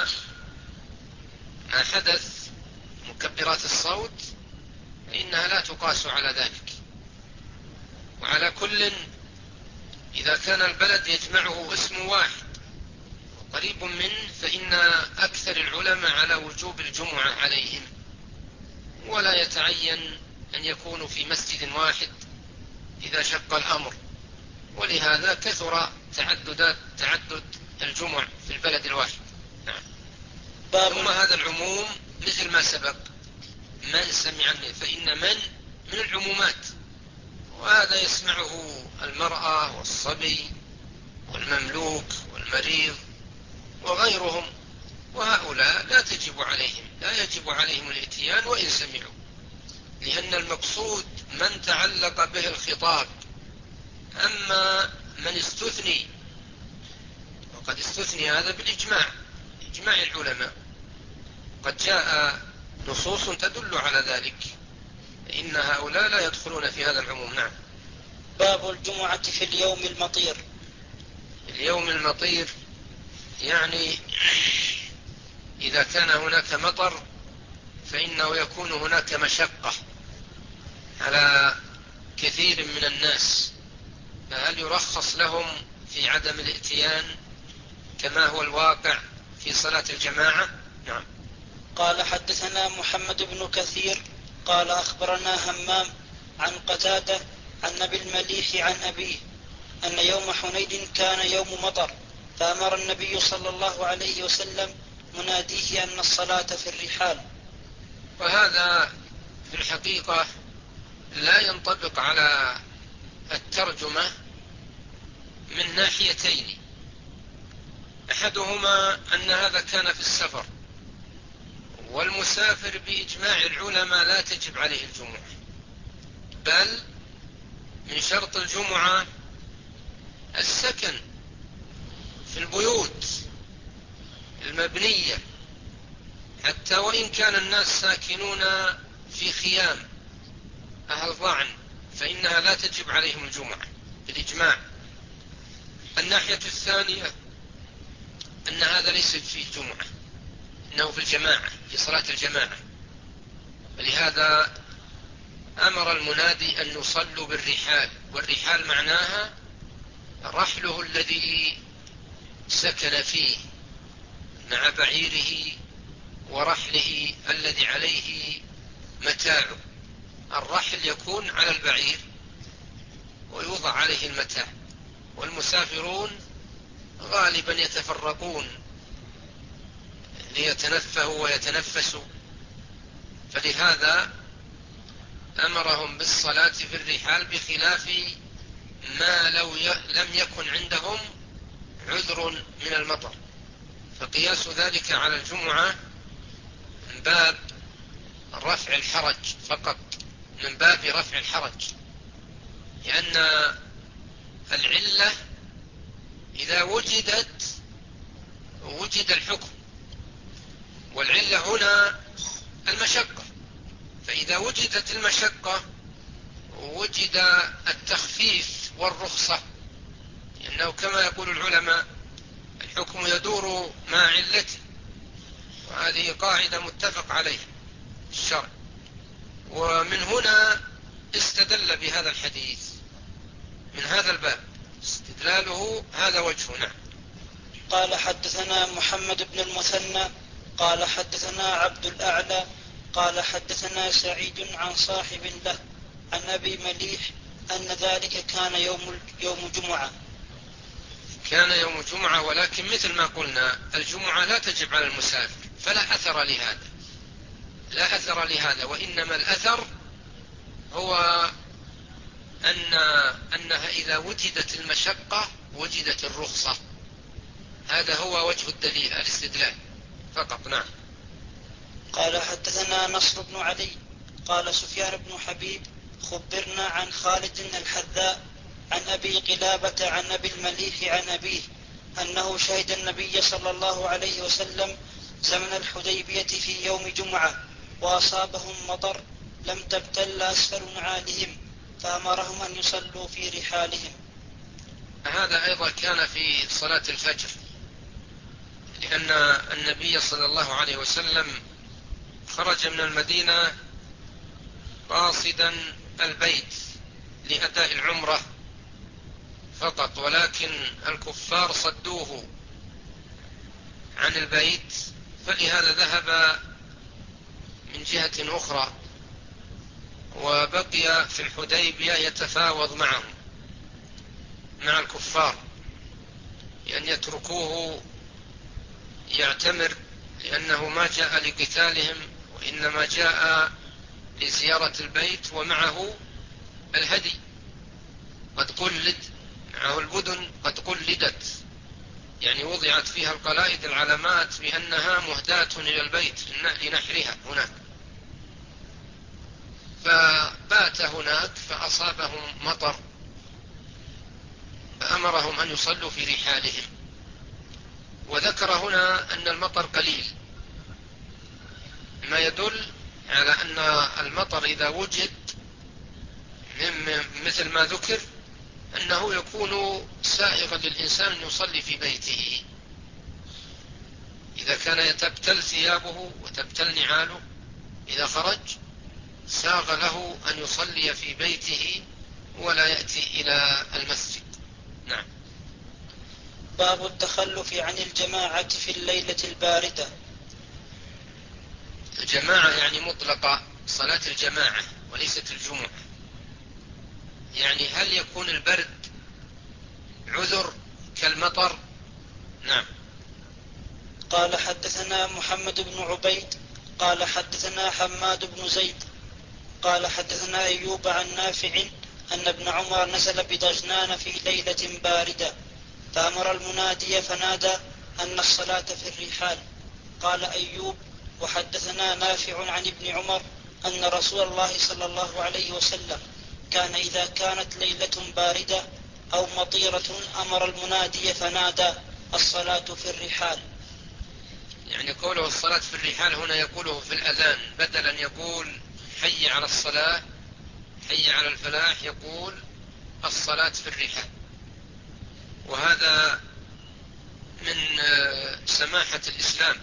ما حدث مكبرات الصوت فإنها لا تقاس على ذلك. وعلى كل إذا كان البلد يجمعه اسم واحد قريب منه فإن أكثر العلماء على وجوب الجمعة عليهم، ولا يتعين أن يكونوا في مسجد واحد إذا شق الأمر، ولهذا كثر تعدد الجمع في البلد الواحد. نعم. ثم هذا العموم مثل ما سبق، من سمع فإن من العمومات، وهذا يسمعه المرأة والصبي والمملوك والمريض وغيرهم، وهؤلاء لا يجب عليهم الاتيان وإن سمعوا، لأن المقصود من تعلق به الخطاب. أما من استثني، وقد استثني هذا بالإجماع، إجماع العلماء، قد جاء نصوص تدل على ذلك، إن هؤلاء لا يدخلون في هذا العموم. نعم. باب الجمعة في اليوم المطير. اليوم المطير يعني إذا كان هناك مطر فإنه يكون هناك مشقة على كثير من الناس، فهل يرخص لهم في عدم الاتيان كما هو الواقع في صلاة الجماعة؟ نعم. قال حدثنا محمد بن كثير قال أخبرنا همام عن قتادة عن أبي المليح عن أبيه أن يوم حنين كان يوم مطر، فأمر النبي صلى الله عليه وسلم مناديه أن الصلاة في الرحال. وهذا في الحقيقة لا ينطبق على الترجمة من ناحيتين، أحدهما أن هذا كان في السفر، والمسافر بإجماع العلماء لا تجب عليه الجمعة، بل من شرط الجمعة السكن في البيوت المبنية، حتى وإن كان الناس ساكنون في خيام أهل ضعن فإنها لا تجب عليهم الجمعة بالإجماع. الناحية الثانية أن هذا ليس فيه جمعة، إنه في الجماعة، في صلاة الجماعة، ولهذا أمر المنادي أن يصلوا بالرحال، والرحال معناها رحله الذي سكن فيه مع بعيره ورحله الذي عليه متاعه. الرحل يكون على البعير ويوضع عليه المتاع، والمسافرون غالبا يتفرقون ليتنفهوا ويتنفسوا، فلهذا أمرهم بالصلاة في الرحال، بخلاف ما لو لم يكن عندهم عذر من المطر، فقياس ذلك على الجمعة من باب رفع الحرج فقط، من باب رفع الحرج، لأن العلة إذا وجدت وجد الحكم، والعلة هنا المشقة، فإذا وجدت المشقة وجد التخفيف والرخصة، لأنه كما يقول العلماء الحكم يدور مع علته، وهذه قاعدة متفق عليها في الشرع. ومن هنا استدل بهذا الحديث من هذا الباب، استدلاله هذا وجهه. نعم. قال حدثنا محمد بن المثنى قال حدثنا عبد الأعلى قال حدثنا سعيد عن صاحب له عن أبي مليح أن ذلك كان يوم جمعة. كان يوم جمعة، ولكن مثل ما قلنا الجمعة لا تجب على المسافر، فلا أثر لهذا، لا أثر لهذا، وإنما الأثر هو أنها إذا وجدت المشقة وجدت الرخصة، هذا هو وجه الدليل، الاستدلال فقط. نعم. قال حدثنا نصر بن علي قال سفيان بن حبيب خبرنا عن خالد الحذاء عن أبي قلابة عن أبي المليح عن أبيه أنه شهد النبي صلى الله عليه وسلم زمن الحديبية في يوم جمعة، وأصابهم مطر لم تبتل أسفل نعالهم، فأمرهم أن يصلوا في رحالهم. هذا أيضا كان في صلاة الفجر، لأن النبي صلى الله عليه وسلم خرج من المدينة قاصدا البيت لأداء العمرة، فقط، ولكن الكفار صدوه عن البيت، فلهذا ذهب من جهة أخرى وبقي في الحديبية يتفاوض معهم مع الكفار لأن يتركوه يعتمر، لأنه ما جاء لقتالهم وإنما جاء لزيارة البيت، ومعه الهدي قد قلد، معه البدن قد قلدت، يعني وضعت فيها القلائد العلامات بأنها مهداة إلى البيت لنحرها هناك. فبات هناك فأصابهم مطر، فأمرهم أن يصلوا في رحالهم. وذكر هنا أن المطر قليل، ما يدل على أن المطر إذا وجد مثل ما ذكر أنه يكون سائغا للإنسان أن يصلي في بيته. إذا كان تبتل ثيابه وتبتل نعاله إذا خرج ساغ له أن يصلي في بيته ولا يأتي إلى المسجد. نعم. باب التخلف عن الجماعة في الليلة الباردة. الجماعة يعني مطلقة صلاة الجماعة وليست الجمعة. يعني هل يكون البرد عذر كالمطر؟ نعم. قال حدثنا محمد بن عبيد قال حدثنا حماد بن زيد قال حدثنا أيوب عن نافع أن ابن عمر نزل بضجنان في ليلة باردة فأمر المنادي فنادى أن الصلاة في الرحال. قال أيوب وحدثنا نافع عن ابن عمر أن رسول الله صلى الله عليه وسلم كان إذا كانت ليلة باردة أو مطيرة أمر المنادي فنادى الصلاة في الرحال. يعني قوله الصلاة في الرحال هنا يقوله في الأذان، بدلا يقول حي على الصلاة حي على الفلاح يقول الصلاة في الرحال. وهذا من سماحة الإسلام،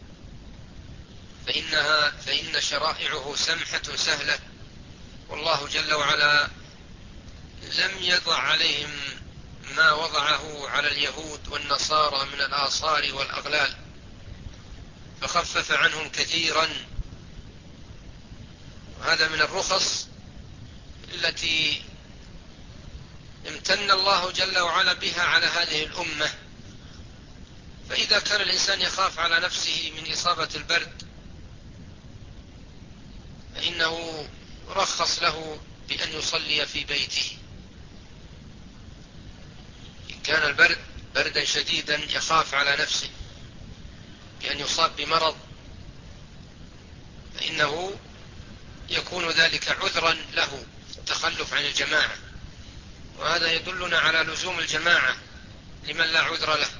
فإن شرائعه سمحة سهلة، والله جل وعلا لم يضع عليهم ما وضعه على اليهود والنصارى من الآثار والأغلال، فخفف عنهم كثيرا. وهذا من الرخص التي امتن الله جل وعلا بها على هذه الأمة. فإذا كان الإنسان يخاف على نفسه من إصابة البرد فإنه رخص له بأن يصلي في بيته. إن كان البرد بردا شديدا يخاف على نفسه بأن يصاب بمرض فإنه يكون ذلك عذرا له التخلف عن الجماعة. وهذا يدلنا على لزوم الجماعة لمن لا عذر له،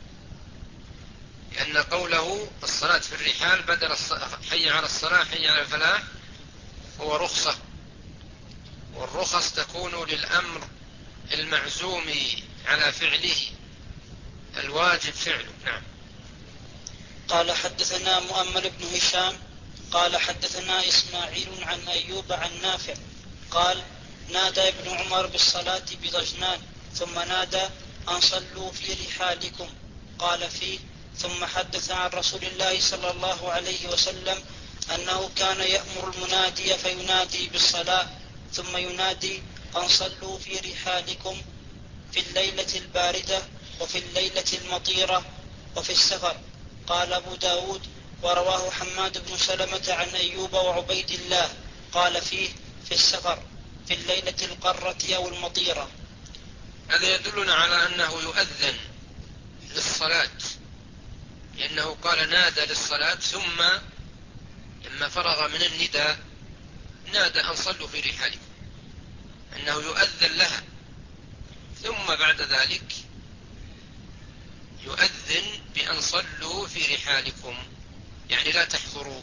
لأن قوله الصلاة في الرحال بدل حي على الصلاة حي على الفلاح هو رخصة، والرخص تكون للأمر المعزوم على فعله الواجب فعله. نعم. قال حدثنا مؤمل بن هشام قال حدثنا إسماعيل عن أيوب عن نافع قال نادى ابن عمر بالصلاة بضجنان ثم نادى أن صلوا في رحالكم. قال فيه ثم حدث عن رسول الله صلى الله عليه وسلم أنه كان يأمر المنادي فينادي بالصلاة ثم ينادي أن صلوا في رحالكم في الليلة الباردة وفي الليلة المطيرة وفي السفر. قال أبو داود ورواه حماد بن سلمة عن أيوب وعبيد الله قال فيه في السفر في الليلة القرة أو المطيرة. هذا يدلنا على أنه يؤذن للصلاة، لأنه قال نادى للصلاة ثم لما فرغ من النداء نادى أن صلوا في رحالكم، أنه يؤذن لها، ثم بعد ذلك يؤذن بأن صلوا في رحالكم، يعني لا تحضروا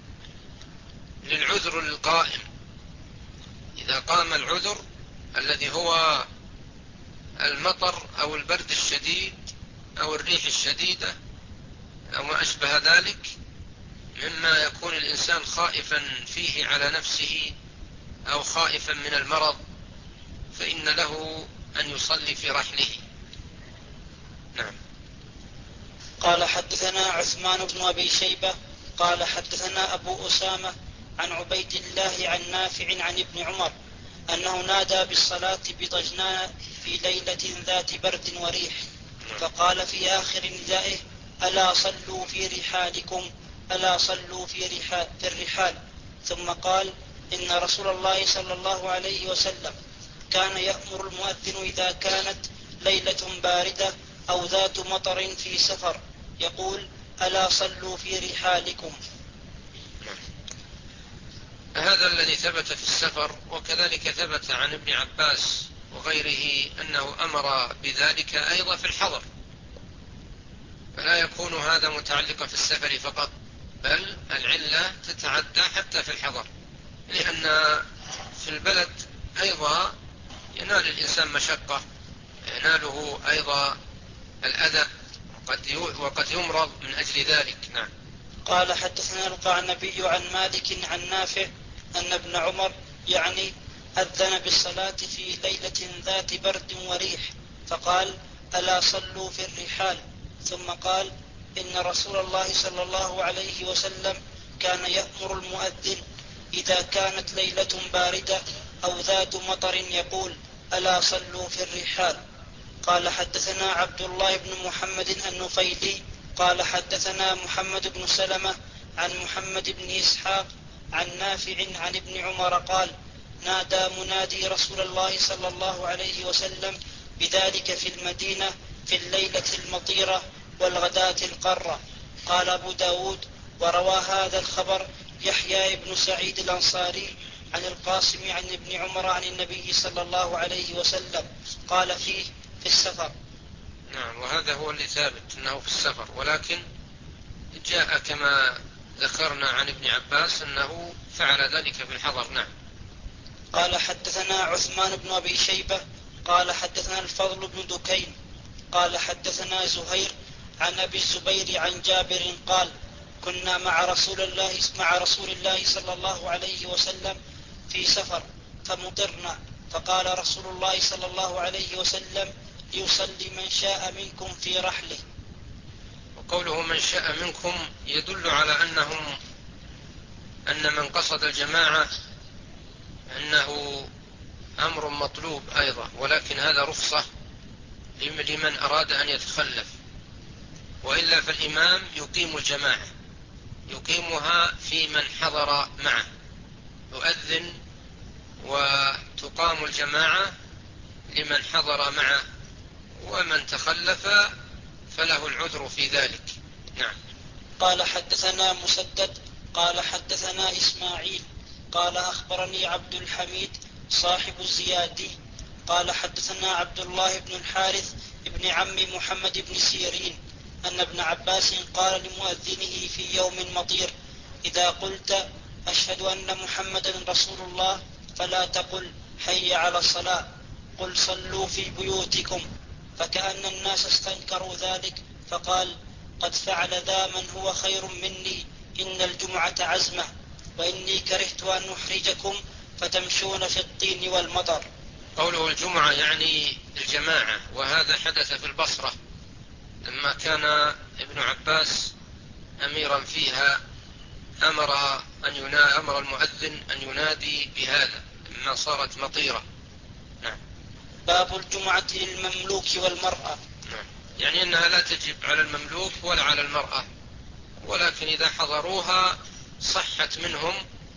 للعذر القائم. إذا قام العذر الذي هو المطر أو البرد الشديد أو الريح الشديدة أو ما أشبه ذلك مما يكون الإنسان خائفا فيه على نفسه أو خائفا من المرض، فإن له أن يصلي في رحله. نعم. قال حدثنا عثمان بن أبي شيبة قال حدثنا أبو أسامة عن عبيد الله عن نافع عن ابن عمر أنه نادى بالصلاة بضجنان في ليلة ذات برد وريح، فقال في آخر ندائه: ألا صلوا في رحالكم، ألا صلوا في الرحال. ثم قال: إن رسول الله صلى الله عليه وسلم كان يأمر المؤذن إذا كانت ليلة باردة أو ذات مطر في سفر يقول: ألا صلوا في رحالكم. هذا الذي ثبت في السفر، وكذلك ثبت عن ابن عباس وغيره أنه أمر بذلك أيضا في الحضر، فلا يكون هذا متعلقا في السفر فقط، بل العلة تتعدى حتى في الحضر، لأن في البلد أيضا ينال الإنسان مشقة، يناله أيضا الأذى، وقد يمرض من أجل ذلك. نعم. قال حدثنا القعنبي عن مالك عن نافع أن ابن عمر يعني أذن بالصلاة في ليلة ذات برد وريح فقال: ألا صلوا في الرحال. ثم قال: إن رسول الله صلى الله عليه وسلم كان يأمر المؤذن إذا كانت ليلة باردة أو ذات مطر يقول: ألا صلوا في الرحال. قال حدثنا عبد الله بن محمد النفيلي قال حدثنا محمد بن سلمة عن محمد بن إسحاق عن نافع عن ابن عمر قال: نادى منادي رسول الله صلى الله عليه وسلم بذلك في المدينة في الليلة المطيرة والغداة القرة. قال أبو داود: وروى هذا الخبر يحيى بن سعيد الأنصاري عن القاسم عن ابن عمر عن النبي صلى الله عليه وسلم قال فيه: في السفر. نعم، وهذا هو اللي ثابت أنه في السفر، ولكن جاء كما ذكرنا عن ابن عباس أنه فعل ذلك في الحضر. نعم. قال حدثنا عثمان بن أبي شيبة قال حدثنا الفضل بن دكين قال حدثنا زهير عن أبي الزبير عن جابر قال: كنا مع رسول الله صلى الله عليه وسلم في سفر فمطرنا، فقال رسول الله صلى الله عليه وسلم: ليصلي من شاء منكم في رحله. وقوله من شاء منكم يدل على أن من قصد الجماعة أنه أمر مطلوب أيضا، ولكن هذا رخصة لمن أراد أن يتخلف، وإلا فالإمام يقيم الجماعة، يقيمها في من حضر معه، يؤذن وتقام الجماعة لمن حضر معه، ومن تخلف فله العذر في ذلك. نعم. قال حدثنا مسدد قال حدثنا إسماعيل قال أخبرني عبد الحميد صاحب الزيادي قال حدثنا عبد الله بن الحارث ابن عم محمد بن سيرين أن ابن عباس قال لمؤذنه في يوم مطير: إذا قلت أشهد أن محمدا رسول الله فلا تقل حي على الصلاة، قل صلوا في بيوتكم. فكأن الناس استنكروا ذلك، فقال: قد فعل ذا من هو خير مني، إن الجمعة عزمة، وإني كرهت أن أحرجكم فتمشون في الطين والمطر. قوله الجمعة يعني الجماعة، وهذا حدث في البصرة لما كان ابن عباس أميرا فيها، أمر المؤذن أن ينادي بهذا لما صارت مطيرة. نعم. باب الجمعة للمملوك والمرأة. نعم. يعني أنها لا تجب على المملوك ولا على المرأة، ولكن إذا حضروها صحت منهم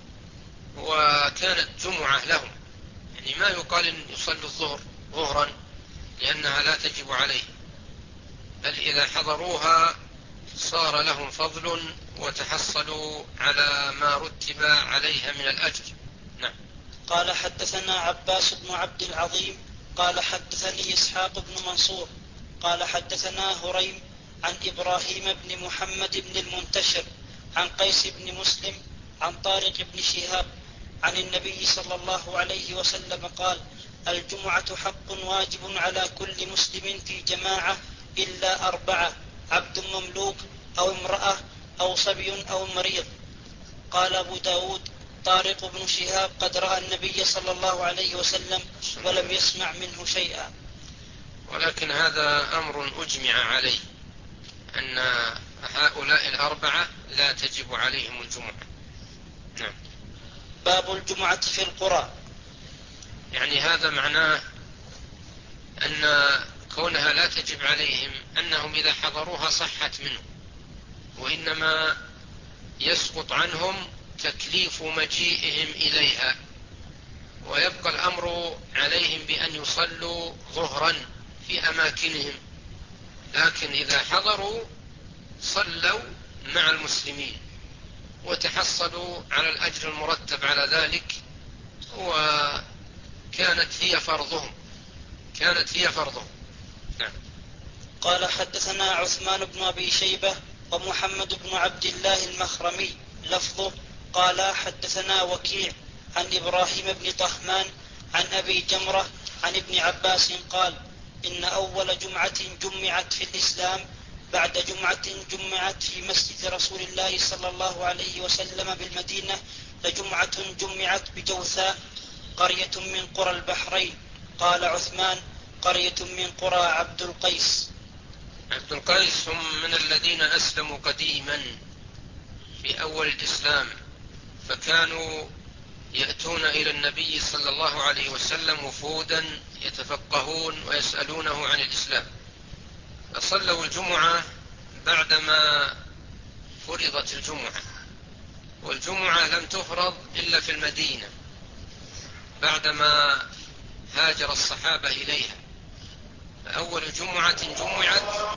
وكانت جمعة لهم، يعني ما يقال إن يصلوا الظهر ظهرا لأنها لا تجب عليه، بل إذا حضروها صار لهم فضل وتحصلوا على ما رتب عليها من الأجر. نعم. قال حدثنا عباس بن عبد العظيم قال حدثني إسحاق بن منصور قال حدثنا هريم عن إبراهيم بن محمد بن المنتشر عن قيس بن مسلم عن طارق بن شهاب عن النبي صلى الله عليه وسلم قال: الجمعة حق واجب على كل مسلم في جماعة إلا 4: عبد مملوك أو امرأة أو صبي أو مريض. قال أبو داود: طارق بن شهاب قد رأى النبي صلى الله عليه وسلم ولم يسمع منه شيئا. ولكن هذا أمر أجمع عليه، أن هؤلاء الأربعة لا تجب عليهم الجمعة. نعم. باب الجمعة في القرى. يعني هذا معناه أن كونها لا تجب عليهم أنهم إذا حضروها صحت منه، وإنما يسقط عنهم تكليف مجيئهم إليها، ويبقى الأمر عليهم بأن يصلوا ظهرا في أماكنهم، لكن إذا حضروا صلوا مع المسلمين وتحصلوا على الأجر المرتب على ذلك، وكانت هي فرضهم. نعم. قال حدثنا عثمان بن أبي شيبة ومحمد بن عبد الله المخرمي لفظه قال حدثنا وكيع عن إبراهيم بن طهمان عن أبي جمرة عن ابن عباس قال إن أول جمعة جمعت في الإسلام بعد جمعة جمعت في مسجد رسول الله صلى الله عليه وسلم بالمدينة لجمعة جمعت بجوثاء قرية من قرى البحرين. قال عثمان قرية من قرى عبد القيس. عبد القيس هم من الذين أسلموا قديما في أول الإسلام، فكانوا يأتون إلى النبي صلى الله عليه وسلم وفودا يتفقهون ويسألونه عن الإسلام، فصلوا الجمعة بعدما فرضت الجمعة، والجمعة لم تفرض إلا في المدينة بعدما هاجر الصحابة إليها، فأول جمعة جمعت